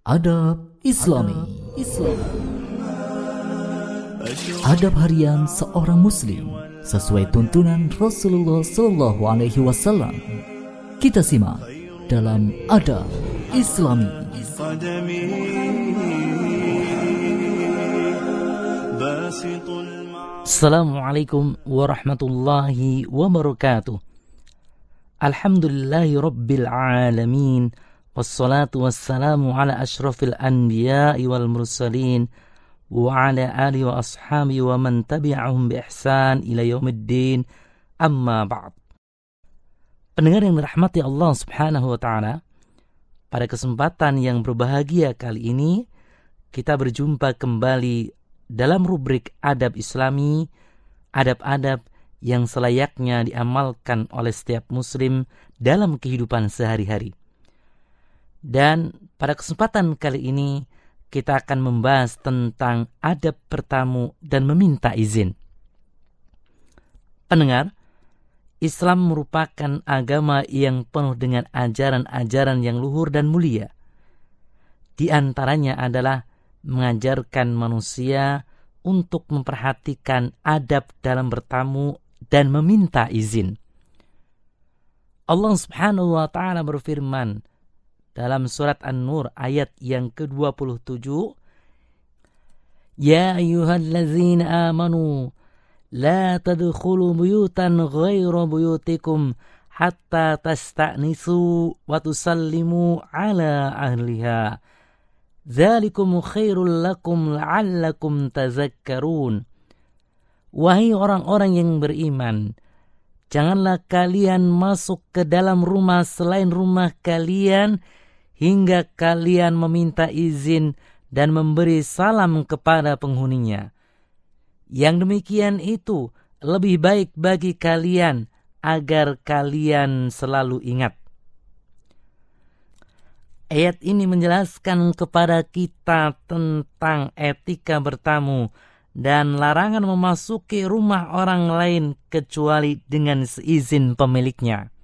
Adab Islami. Adab harian seorang muslim sesuai tuntunan Rasulullah SAW. Kita simak dalam Adab Islami. Assalamualaikum warahmatullahi wabarakatuh. Alhamdulillahi rabbil alamin. Wassalatu wassalamu ala ashrafil anbiya'i wal mursalin wa ala alihi wa ashabi wa man tabi'ahum bi ihsan ila yaumiddin, amma ba'd. Pendengar yang dirahmati Allah subhanahu wa ta'ala, pada kesempatan yang berbahagia kali ini kita berjumpa kembali dalam rubrik Adab Islami, adab-adab yang selayaknya diamalkan oleh setiap muslim dalam kehidupan sehari-hari. Dan pada kesempatan kali ini kita akan membahas tentang adab bertamu dan meminta izin. Pendengar, Islam merupakan agama yang penuh dengan ajaran-ajaran yang luhur dan mulia. Di antaranya adalah mengajarkan manusia untuk memperhatikan adab dalam bertamu dan meminta izin. Allah Subhanahu wa ta'ala berfirman dalam surat An-Nur ayat yang ke-27, Ya ayyuhallazina amanu la tadkhulu buyutan ghaira buyutikum hatta tasta'nisu wa tusallimu ala ahliha. Dzalikum khairul lakum la'allakum tazakkarun. Wahai orang-orang yang beriman, janganlah kalian masuk ke dalam rumah selain rumah kalian hingga kalian meminta izin dan memberi salam kepada penghuninya. Yang demikian itu lebih baik bagi kalian agar kalian selalu ingat. Ayat ini menjelaskan kepada kita tentang etika bertamu dan larangan memasuki rumah orang lain kecuali dengan seizin pemiliknya.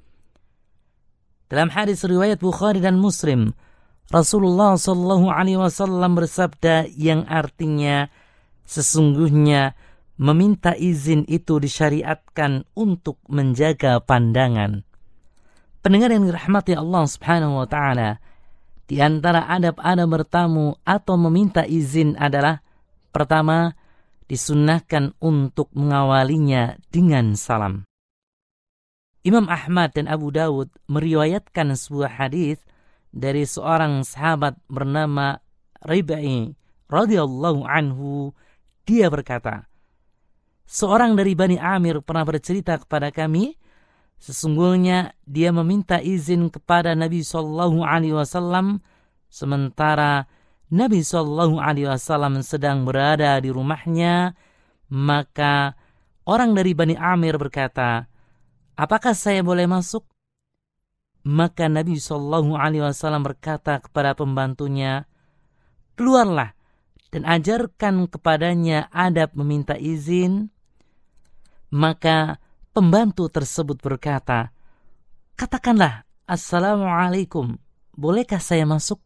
Dalam hadis riwayat Bukhari dan Muslim, Rasulullah SAW bersabda yang artinya, sesungguhnya meminta izin itu disyariatkan untuk menjaga pandangan. Pendengar yang dirahmati Allah Subhanahu wa ta'ala, di antara adab-adab bertamu atau meminta izin adalah, pertama, disunnahkan untuk mengawalinya dengan salam. Imam Ahmad dan Abu Dawud meriwayatkan sebuah hadis dari seorang sahabat bernama Rib'i radhiyallahu anhu. Dia berkata, seorang dari Bani Amir pernah bercerita kepada kami, sesungguhnya dia meminta izin kepada Nabi SAW sementara Nabi SAW sedang berada di rumahnya. Maka orang dari Bani Amir berkata, apakah saya boleh masuk? Maka Nabi SAW berkata kepada pembantunya, keluarlah dan ajarkan kepadanya adab meminta izin. Maka pembantu tersebut berkata, katakanlah, Assalamualaikum, bolehkah saya masuk?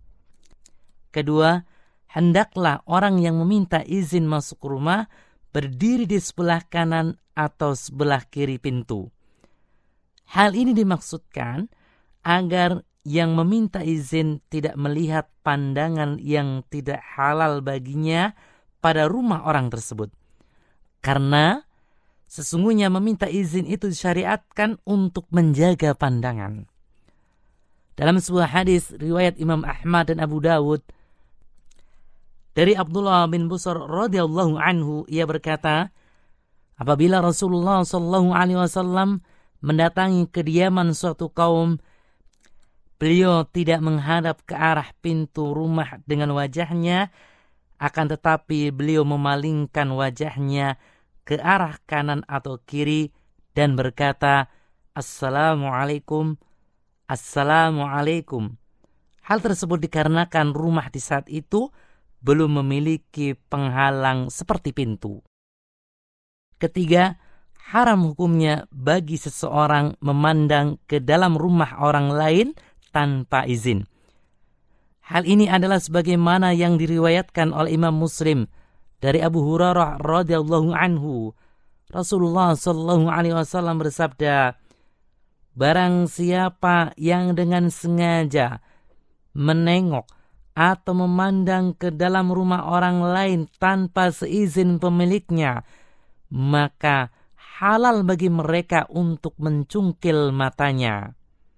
Kedua, hendaklah orang yang meminta izin masuk rumah berdiri di sebelah kanan atau sebelah kiri pintu. Hal ini dimaksudkan agar yang meminta izin tidak melihat pandangan yang tidak halal baginya pada rumah orang tersebut. Karena sesungguhnya meminta izin itu disyariatkan untuk menjaga pandangan. Dalam sebuah hadis riwayat Imam Ahmad dan Abu Dawud dari Abdullah bin Busr radhiyallahu anhu, ia berkata, apabila Rasulullah SAW mendatangi kediaman suatu kaum, beliau tidak menghadap ke arah pintu rumah dengan wajahnya, akan tetapi beliau memalingkan wajahnya ke arah kanan atau kiri dan berkata, Assalamualaikum, Assalamualaikum. Hal tersebut dikarenakan rumah di saat itu belum memiliki penghalang seperti pintu. Ketiga, haram hukumnya bagi seseorang memandang ke dalam rumah orang lain tanpa izin. Hal ini adalah sebagaimana yang diriwayatkan oleh Imam Muslim dari Abu Hurairah radhiyallahu anhu. Rasulullah sallallahu alaihi wasallam bersabda, barang siapa yang dengan sengaja menengok atau memandang ke dalam rumah orang lain tanpa seizin pemiliknya, maka halal bagi mereka untuk mencungkil matanya.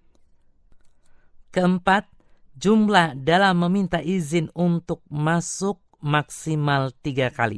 Keempat, jumlah dalam meminta izin untuk masuk maksimal 3 kali.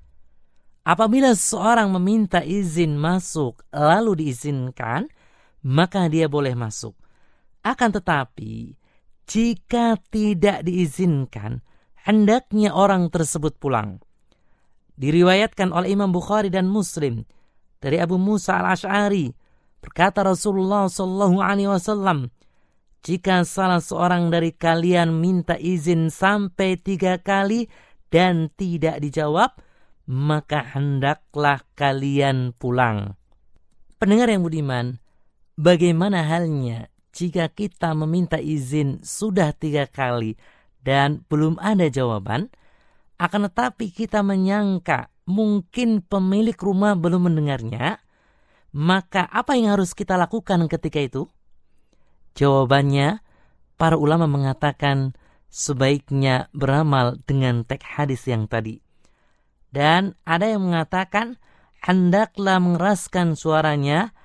Apabila seorang meminta izin masuk lalu diizinkan, maka dia boleh masuk. Akan tetapi, jika tidak diizinkan, hendaknya orang tersebut pulang. Diriwayatkan oleh Imam Bukhari dan Muslim dari Abu Musa al-Asy'ari, berkata Rasulullah sallallahu alaihi wasallam, jika salah seorang dari kalian minta izin sampai 3 kali dan tidak dijawab, maka hendaklah kalian pulang. Pendengar yang budiman, bagaimana halnya jika kita meminta izin sudah 3 kali dan belum ada jawaban, akan tetapi kita menyangka mungkin pemilik rumah belum mendengarnya, maka apa yang harus kita lakukan ketika itu? Jawabannya, para ulama mengatakan sebaiknya beramal dengan teks hadis yang tadi. Dan ada yang mengatakan hendaklah mengeraskan suaranya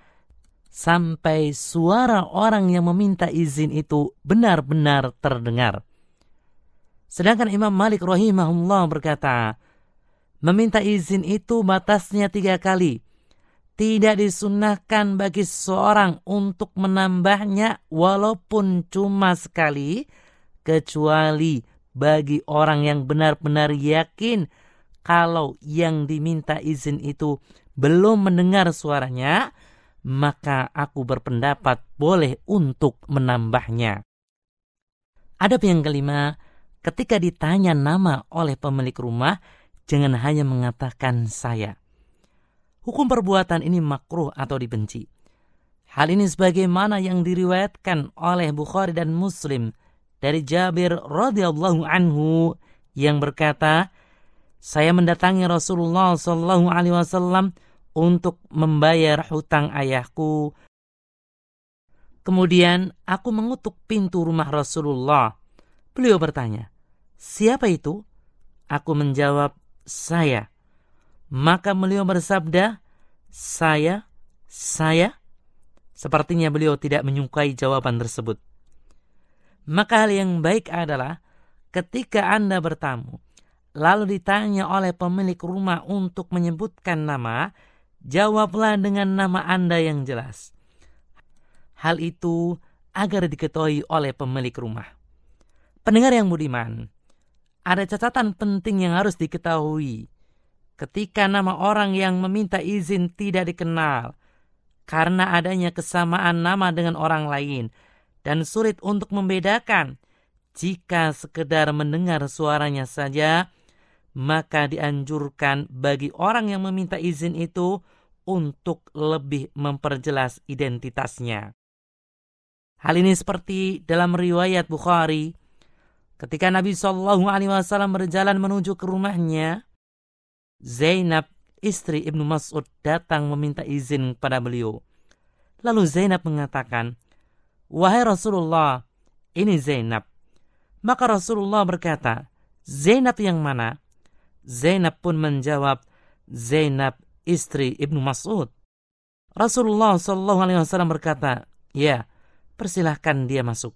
sampai suara orang yang meminta izin itu benar-benar terdengar. Sedangkan Imam Malik rahimahullah berkata, meminta izin itu batasnya 3 kali. Tidak disunnahkan bagi seorang untuk menambahnya walaupun cuma sekali, kecuali bagi orang yang benar-benar yakin kalau yang diminta izin itu belum mendengar suaranya, maka aku berpendapat boleh untuk menambahnya. Adab yang kelima, ketika ditanya nama oleh pemilik rumah, jangan hanya mengatakan saya. Hukum perbuatan ini makruh atau dibenci. Hal ini sebagaimana yang diriwayatkan oleh Bukhari dan Muslim dari Jabir radhiyallahu anhu yang berkata, saya mendatangi Rasulullah sallallahu alaihi wasallam untuk membayar hutang ayahku. Kemudian aku mengutuk pintu rumah Rasulullah. Beliau bertanya, siapa itu? Aku menjawab, saya. Maka beliau bersabda, saya. Sepertinya beliau tidak menyukai jawaban tersebut. Maka hal yang baik adalah ketika Anda bertamu, lalu ditanya oleh pemilik rumah untuk menyebutkan nama, jawablah dengan nama Anda yang jelas. Hal itu agar diketahui oleh pemilik rumah. Pendengar yang budiman, ada catatan penting yang harus diketahui. Ketika nama orang yang meminta izin tidak dikenal, karena adanya kesamaan nama dengan orang lain, dan sulit untuk membedakan, jika sekedar mendengar suaranya saja, maka dianjurkan bagi orang yang meminta izin itu untuk lebih memperjelas identitasnya. Hal ini seperti dalam riwayat Bukhari, ketika Nabi SAW berjalan menuju ke rumahnya, Zainab, istri Ibnu Mas'ud, datang meminta izin kepada beliau. Lalu Zainab mengatakan, wahai Rasulullah, ini Zainab. Maka Rasulullah berkata, Zainab yang mana? Zainab pun menjawab, Zainab istri Ibnu Mas'ud. Rasulullah SAW berkata, ya, persilahkan dia masuk.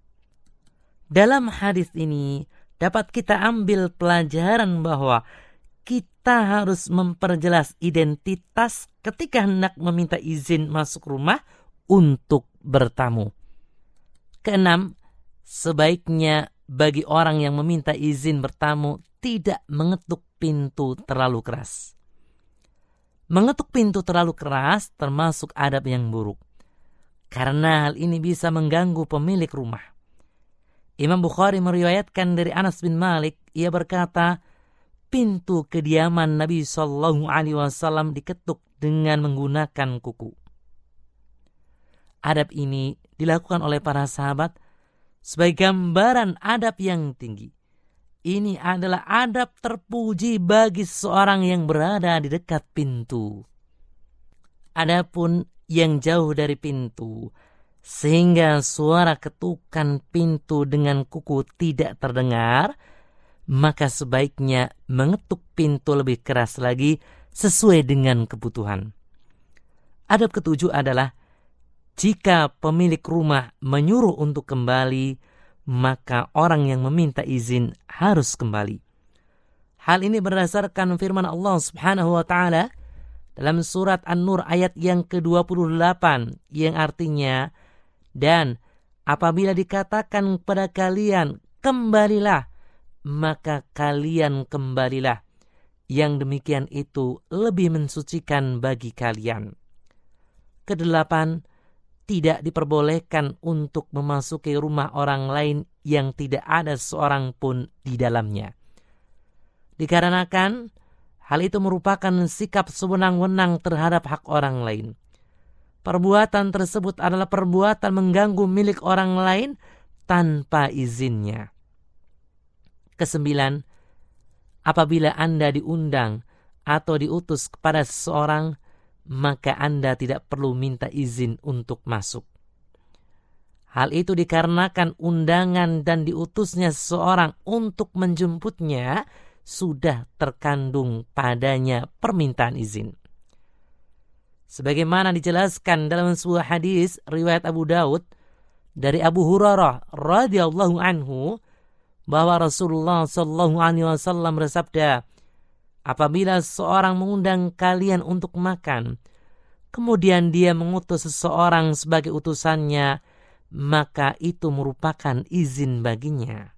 Dalam hadis ini dapat kita ambil pelajaran bahwa kita harus memperjelas identitas ketika hendak meminta izin masuk rumah untuk bertamu. Keenam, sebaiknya bagi orang yang meminta izin bertamu tidak mengetuk pintu terlalu keras. Mengetuk pintu terlalu keras termasuk adab yang buruk, karena hal ini bisa mengganggu pemilik rumah. Imam Bukhari meriwayatkan dari Anas bin Malik, ia berkata, pintu kediaman Nabi SAW diketuk dengan menggunakan kuku. Adab ini dilakukan oleh para sahabat sebagai gambaran adab yang tinggi. Ini adalah adab terpuji bagi seseorang yang berada di dekat pintu. Adapun yang jauh dari pintu, sehingga suara ketukan pintu dengan kuku tidak terdengar, maka sebaiknya mengetuk pintu lebih keras lagi sesuai dengan kebutuhan. Adab ketujuh adalah jika pemilik rumah menyuruh untuk kembali, maka orang yang meminta izin harus kembali. Hal ini berdasarkan firman Allah Subhanahu wa taala dalam surat An-Nur ayat yang ke-28 yang artinya, dan apabila dikatakan kepada kalian kembalilah, maka kalian kembalilah. Yang demikian itu lebih mensucikan bagi kalian. Kedelapan, tidak diperbolehkan untuk memasuki rumah orang lain yang tidak ada seorang pun di dalamnya. Dikarenakan hal itu merupakan sikap sewenang-wenang terhadap hak orang lain. Perbuatan tersebut adalah perbuatan mengganggu milik orang lain tanpa izinnya. Kesembilan, apabila Anda diundang atau diutus kepada seseorang, maka Anda tidak perlu minta izin untuk masuk. Hal itu dikarenakan undangan dan diutusnya seseorang untuk menjemputnya sudah terkandung padanya permintaan izin. Sebagaimana dijelaskan dalam sebuah hadis riwayat Abu Daud dari Abu Hurairah radhiyallahu anhu bahwa Rasulullah sallallahu alaihi wasallam bersabda, apabila seorang mengundang kalian untuk makan, kemudian dia mengutus seseorang sebagai utusannya, maka itu merupakan izin baginya.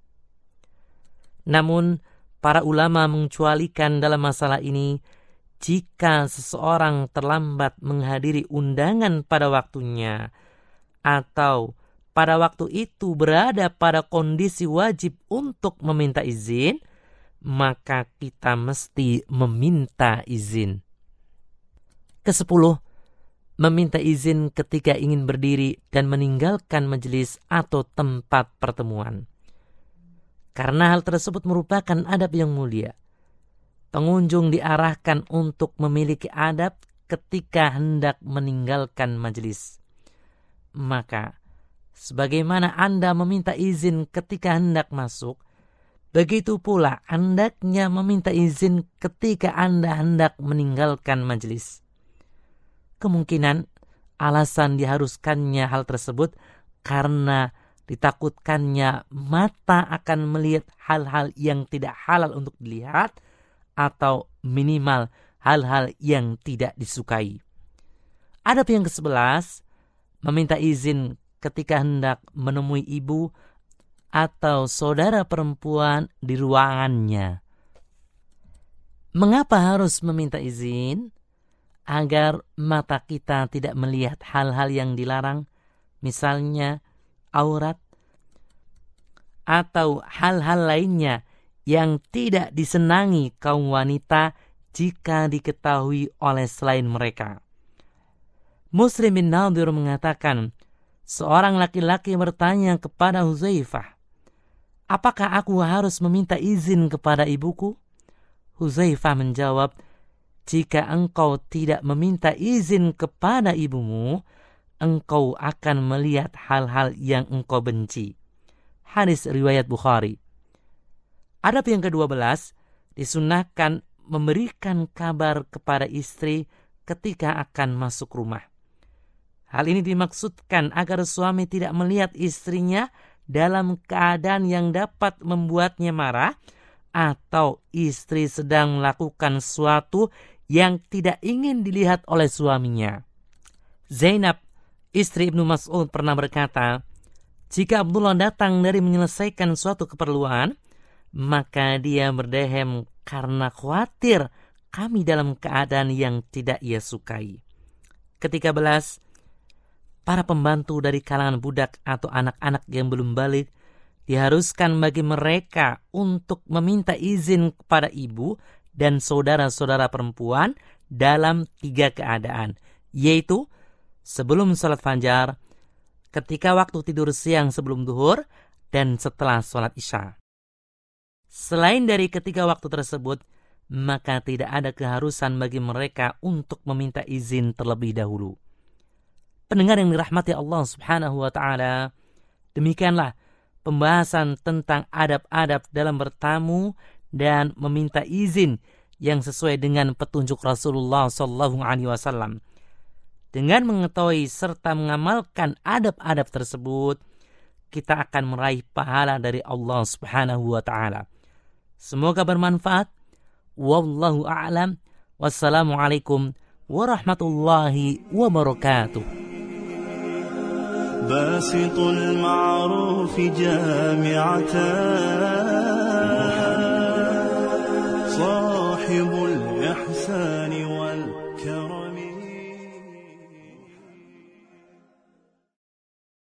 Namun, para ulama mengecualikan dalam masalah ini, jika seseorang terlambat menghadiri undangan pada waktunya, atau pada waktu itu berada pada kondisi wajib untuk meminta izin, maka kita mesti meminta izin. Kesepuluh, meminta izin ketika ingin berdiri dan meninggalkan majelis atau tempat pertemuan. Karena hal tersebut merupakan adab yang mulia. Pengunjung diarahkan untuk memiliki adab ketika hendak meninggalkan majelis. Maka, sebagaimana Anda meminta izin ketika hendak masuk, begitu pula hendaknya meminta izin ketika Anda hendak meninggalkan majelis. Kemungkinan alasan diharuskannya hal tersebut karena ditakutkannya mata akan melihat hal-hal yang tidak halal untuk dilihat atau minimal hal-hal yang tidak disukai. Adab yang ke-11, meminta izin ketika hendak menemui ibu atau saudara perempuan di ruangannya. Mengapa harus meminta izin? Agar mata kita tidak melihat hal-hal yang dilarang, misalnya aurat, atau hal-hal lainnya yang tidak disenangi kaum wanita jika diketahui oleh selain mereka. Muslim bin Nadir mengatakan, seorang laki-laki bertanya kepada Huzaifah, apakah aku harus meminta izin kepada ibuku? Huzaifah menjawab, jika engkau tidak meminta izin kepada ibumu, engkau akan melihat hal-hal yang engkau benci. Hadis riwayat Bukhari. Adab yang ke-12, disunahkan memberikan kabar kepada istri ketika akan masuk rumah. Hal ini dimaksudkan agar suami tidak melihat istrinya dalam keadaan yang dapat membuatnya marah, atau istri sedang melakukan sesuatu yang tidak ingin dilihat oleh suaminya. Zainab, istri Ibnu Mas'ud, pernah berkata, jika Abdullah datang dari menyelesaikan suatu keperluan, maka dia berdehem karena khawatir kami dalam keadaan yang tidak ia sukai. Ke-13, para pembantu dari kalangan budak atau anak-anak yang belum balik diharuskan bagi mereka untuk meminta izin kepada ibu dan saudara-saudara perempuan dalam 3 keadaan, yaitu sebelum salat fajar, ketika waktu tidur siang sebelum zuhur, dan setelah sholat Isya. Selain dari ketiga waktu tersebut, maka tidak ada keharusan bagi mereka untuk meminta izin terlebih dahulu. Pendengar yang dirahmati Allah Subhanahu wa taala, demikianlah pembahasan tentang adab-adab dalam bertamu dan meminta izin yang sesuai dengan petunjuk Rasulullah sallallahu alaihi wasallam. Dengan mengetahui serta mengamalkan adab-adab tersebut, kita akan meraih pahala dari Allah Subhanahu wa taala. Semoga bermanfaat. Wallahu a'lam. Wassalamualaikum warahmatullahi wabarakatuh. Basitul ma'ruf jami'atan, sahibul